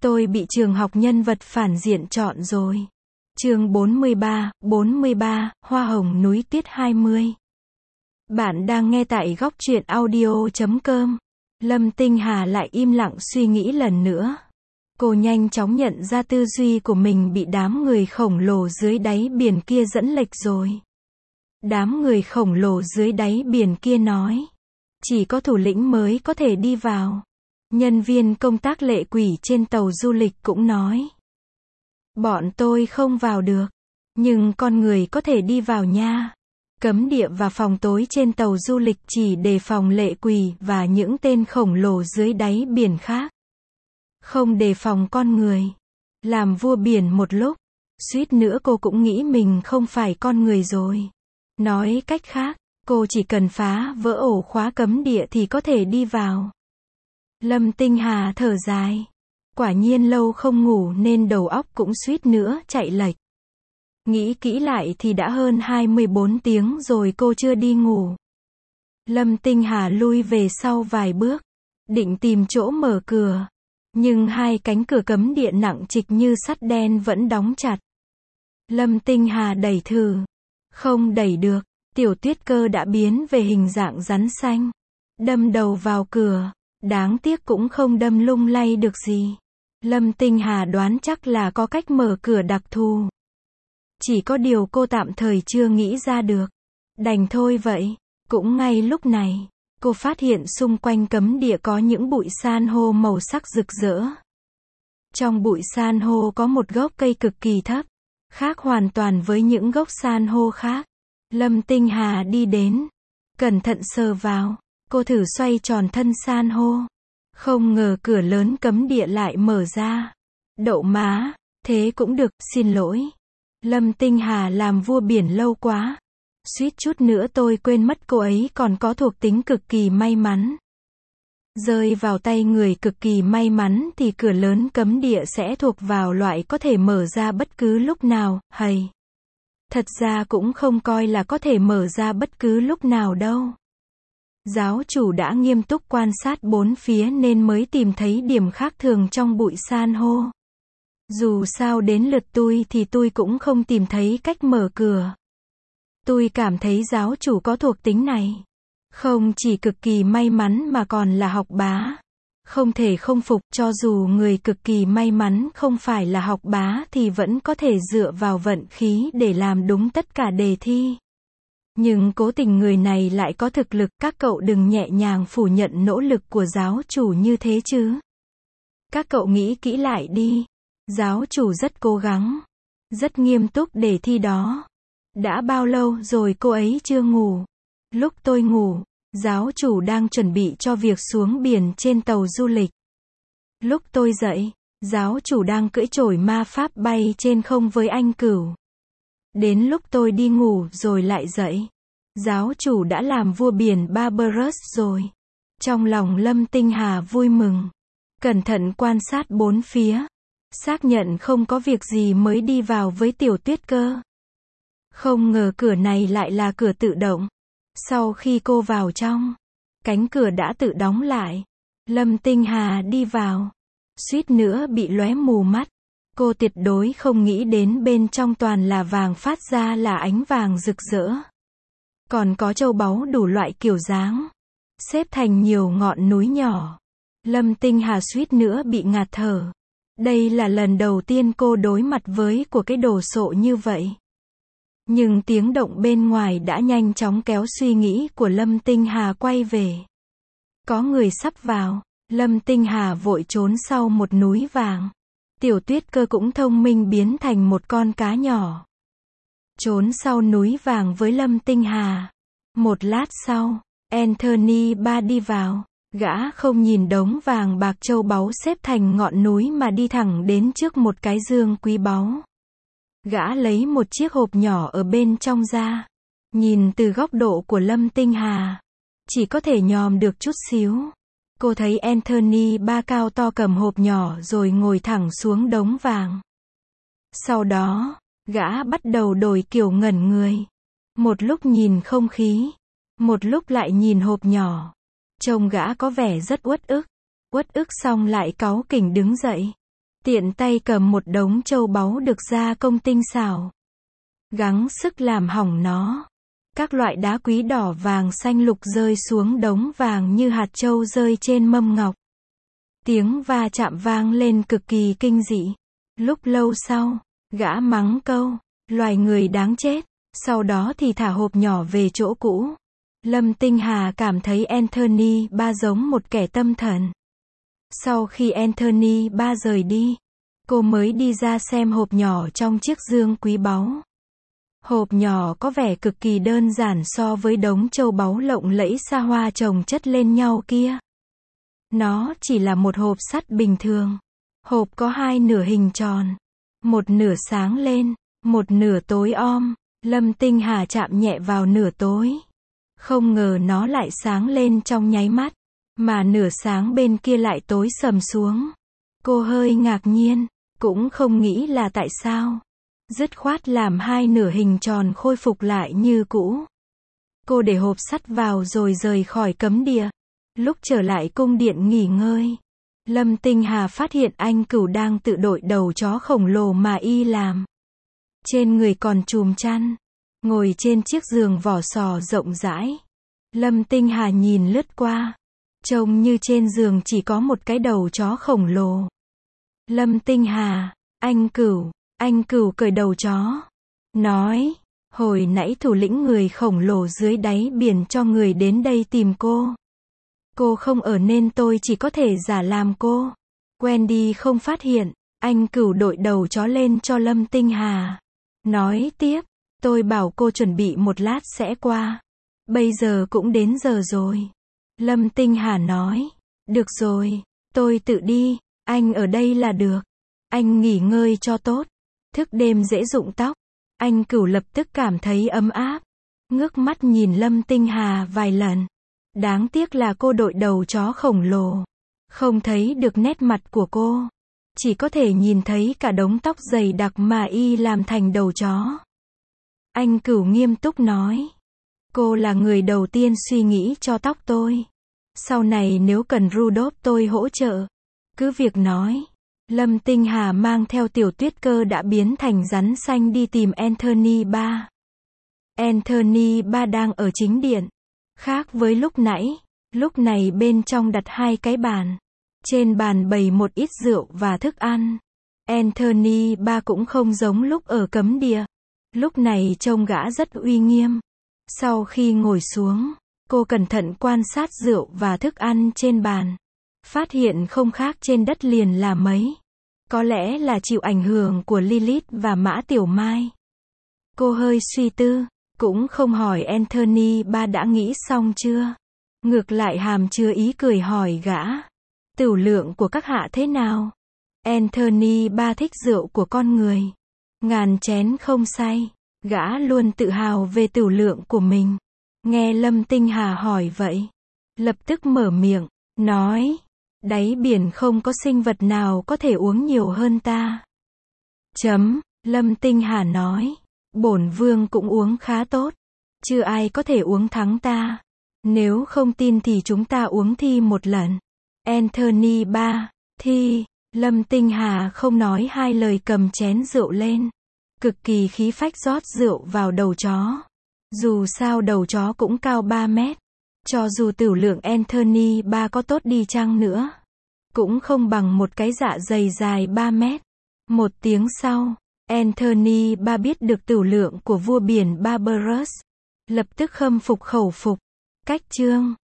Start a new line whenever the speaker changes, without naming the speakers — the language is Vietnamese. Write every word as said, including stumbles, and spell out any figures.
Tôi bị trường học nhân vật phản diện chọn rồi. Chương bốn mươi ba, bốn mươi ba, Hoa hồng núi tuyết hai mươi. Bạn đang nghe tại góc truyện audio chấm com. Lâm Tinh Hà lại im lặng suy nghĩ lần nữa. Cô nhanh chóng nhận ra tư duy của mình bị đám người khổng lồ dưới đáy biển kia dẫn lệch rồi. Đám người khổng lồ dưới đáy biển kia nói, chỉ có thủ lĩnh mới có thể đi vào. Nhân viên công tác lệ quỷ trên tàu du lịch cũng nói, bọn tôi không vào được, nhưng con người có thể đi vào nha. Cấm địa và phòng tối trên tàu du lịch chỉ đề phòng lệ quỷ và những tên khổng lồ dưới đáy biển khác. Không đề phòng con người. Làm vua biển một lúc, suýt nữa cô cũng nghĩ mình không phải con người rồi. Nói cách khác, cô chỉ cần phá vỡ ổ khóa cấm địa thì có thể đi vào. Lâm Tinh Hà thở dài. Quả nhiên lâu không ngủ nên đầu óc cũng suýt nữa chạy lệch. Nghĩ kỹ lại thì đã hơn hai mươi bốn tiếng rồi cô chưa đi ngủ. Lâm Tinh Hà lui về sau vài bước, định tìm chỗ mở cửa. Nhưng hai cánh cửa cấm địa nặng trịch như sắt đen vẫn đóng chặt. Lâm Tinh Hà đẩy thử. Không đẩy được, Tiểu Tuyết Cơ đã biến về hình dạng rắn xanh. Đâm đầu vào cửa, đáng tiếc cũng không đâm lung lay được gì. Lâm Tinh Hà đoán chắc là có cách mở cửa đặc thù. Chỉ có điều cô tạm thời chưa nghĩ ra được. Đành thôi vậy. Cũng ngay lúc này, cô phát hiện xung quanh cấm địa có những bụi san hô màu sắc rực rỡ. Trong bụi san hô có một gốc cây cực kỳ thấp, khác hoàn toàn với những gốc san hô khác. Lâm Tinh Hà đi đến, cẩn thận sờ vào, cô thử xoay tròn thân san hô. Không ngờ cửa lớn cấm địa lại mở ra. Đậu má, thế cũng được, xin lỗi. Lâm Tinh Hà làm vua biển lâu quá. Suýt chút nữa tôi quên mất cô ấy còn có thuộc tính cực kỳ may mắn. Rơi vào tay người cực kỳ may mắn thì cửa lớn cấm địa sẽ thuộc vào loại có thể mở ra bất cứ lúc nào, hầy. Thật ra cũng không coi là có thể mở ra bất cứ lúc nào đâu. Giáo chủ đã nghiêm túc quan sát bốn phía nên mới tìm thấy điểm khác thường trong bụi san hô. Dù sao đến lượt tôi thì tôi cũng không tìm thấy cách mở cửa. Tôi cảm thấy giáo chủ có thuộc tính này. Không chỉ cực kỳ may mắn mà còn là học bá. Không thể không phục, cho dù người cực kỳ may mắn không phải là học bá thì vẫn có thể dựa vào vận khí để làm đúng tất cả đề thi. Nhưng cố tình người này lại có thực lực, các cậu đừng nhẹ nhàng phủ nhận nỗ lực của giáo chủ như thế chứ. Các cậu nghĩ kỹ lại đi. Giáo chủ rất cố gắng, rất nghiêm túc để thi đó. Đã bao lâu rồi cô ấy chưa ngủ? Lúc tôi ngủ, giáo chủ đang chuẩn bị cho việc xuống biển trên tàu du lịch. Lúc tôi dậy, giáo chủ đang cưỡi chổi ma pháp bay trên không với anh Cửu. Đến lúc tôi đi ngủ rồi lại dậy, giáo chủ đã làm vua biển Barbaros rồi. Trong lòng Lâm Tinh Hà vui mừng, cẩn thận quan sát bốn phía, xác nhận không có việc gì mới đi vào với Tiểu Tuyết Cơ. Không ngờ cửa này lại là cửa tự động. Sau khi cô vào trong, cánh cửa đã tự đóng lại. Lâm Tinh Hà đi vào, suýt nữa bị lóe mù mắt. Cô tuyệt đối không nghĩ đến bên trong toàn là vàng, phát ra là ánh vàng rực rỡ. Còn có châu báu đủ loại kiểu dáng, xếp thành nhiều ngọn núi nhỏ. Lâm Tinh Hà suýt nữa bị ngạt thở. Đây là lần đầu tiên cô đối mặt với của cái đồ sộ như vậy. Nhưng tiếng động bên ngoài đã nhanh chóng kéo suy nghĩ của Lâm Tinh Hà quay về. Có người sắp vào. Lâm Tinh Hà vội trốn sau một núi vàng. Tiểu Tuyết Cơ cũng thông minh biến thành một con cá nhỏ. Trốn sau núi vàng với Lâm Tinh Hà. Một lát sau, Anthony ba đi vào. Gã không nhìn đống vàng bạc châu báu xếp thành ngọn núi mà đi thẳng đến trước một cái dương quý báu. Gã lấy một chiếc hộp nhỏ ở bên trong ra. Nhìn từ góc độ của Lâm Tinh Hà, chỉ có thể nhòm được chút xíu. Cô thấy Anthony ba cao to cầm hộp nhỏ rồi ngồi thẳng xuống đống vàng. Sau đó, gã bắt đầu đổi kiểu ngẩn người. Một lúc nhìn không khí, một lúc lại nhìn hộp nhỏ. Trông gã có vẻ rất uất ức. Uất ức xong lại cáu kỉnh đứng dậy. Tiện tay cầm một đống châu báu được gia công tinh xảo. Gắng sức làm hỏng nó. Các loại đá quý đỏ vàng xanh lục rơi xuống đống vàng như hạt châu rơi trên mâm ngọc. Tiếng va chạm vang lên cực kỳ kinh dị. Lúc lâu sau, gã mắng câu, loài người đáng chết, sau đó thì thả hộp nhỏ về chỗ cũ. Lâm Tinh Hà cảm thấy Anthony ba giống một kẻ tâm thần. Sau khi Anthony ba rời đi, cô mới đi ra xem hộp nhỏ trong chiếc dương quý báu. Hộp nhỏ có vẻ cực kỳ đơn giản so với đống châu báu lộng lẫy xa hoa chồng chất lên nhau kia. Nó chỉ là một hộp sắt bình thường. Hộp có hai nửa hình tròn. Một nửa sáng lên, một nửa tối om. Lâm Tinh Hà chạm nhẹ vào nửa tối. Không ngờ nó lại sáng lên trong nháy mắt. Mà nửa sáng bên kia lại tối sầm xuống. Cô hơi ngạc nhiên, cũng không nghĩ là tại sao. Dứt khoát làm hai nửa hình tròn khôi phục lại như cũ. Cô để hộp sắt vào rồi rời khỏi cấm địa. Lúc trở lại cung điện nghỉ ngơi, Lâm Tinh Hà phát hiện anh Cửu đang tự đội đầu chó khổng lồ mà y làm. Trên người còn trùm chăn, ngồi trên chiếc giường vỏ sò rộng rãi. Lâm Tinh Hà nhìn lướt qua, trông như trên giường chỉ có một cái đầu chó khổng lồ. Lâm Tinh Hà, anh Cửu, anh Cửu cởi đầu chó, nói, hồi nãy thủ lĩnh người khổng lồ dưới đáy biển cho người đến đây tìm cô. Cô không ở nên tôi chỉ có thể giả làm cô. Wendy không phát hiện, anh Cửu đội đầu chó lên cho Lâm Tinh Hà. Nói tiếp, tôi bảo cô chuẩn bị một lát sẽ qua. Bây giờ cũng đến giờ rồi. Lâm Tinh Hà nói, được rồi, tôi tự đi, anh ở đây là được. Anh nghỉ ngơi cho tốt. Thức đêm dễ rụng tóc. Anh Cửu lập tức cảm thấy ấm áp. Ngước mắt nhìn Lâm Tinh Hà vài lần. Đáng tiếc là cô đội đầu chó khổng lồ. Không thấy được nét mặt của cô. Chỉ có thể nhìn thấy cả đống tóc dày đặc mà y làm thành đầu chó. Anh Cửu nghiêm túc nói. Cô là người đầu tiên suy nghĩ cho tóc tôi. Sau này nếu cần Rudolph tôi hỗ trợ. Cứ việc nói. Lâm Tinh Hà mang theo Tiểu Tuyết Cơ đã biến thành rắn xanh đi tìm Anthony ba. Anthony ba đang ở chính điện. Khác với lúc nãy, lúc này bên trong đặt hai cái bàn. Trên bàn bày một ít rượu và thức ăn. Anthony ba cũng không giống lúc ở cấm địa. Lúc này trông gã rất uy nghiêm. Sau khi ngồi xuống, cô cẩn thận quan sát rượu và thức ăn trên bàn. Phát hiện không khác trên đất liền là mấy. Có lẽ là chịu ảnh hưởng của Lilith và Mã Tiểu Mai. Cô hơi suy tư, cũng không hỏi Anthony ba đã nghĩ xong chưa. Ngược lại hàm chứa ý cười hỏi gã. Tửu lượng của các hạ thế nào? Anthony ba thích rượu của con người. Ngàn chén không say. Gã luôn tự hào về tửu lượng của mình. Nghe Lâm Tinh Hà hỏi vậy. Lập tức mở miệng, nói. Đáy biển không có sinh vật nào có thể uống nhiều hơn ta. Chấm, Lâm Tinh Hà nói. Bổn vương cũng uống khá tốt. Chưa ai có thể uống thắng ta. Nếu không tin thì chúng ta uống thi một lần. Anthony ba, thi. Lâm Tinh Hà không nói hai lời cầm chén rượu lên. Cực kỳ khí phách rót rượu vào đầu chó. Dù sao đầu chó cũng cao ba mét. Cho dù tửu lượng Anthony ba có tốt đi chăng nữa, cũng không bằng một cái dạ dày dài ba mét. Một tiếng sau, Anthony ba biết được tửu lượng của vua biển Barbaros. Lập tức khâm phục khẩu phục. Cách chương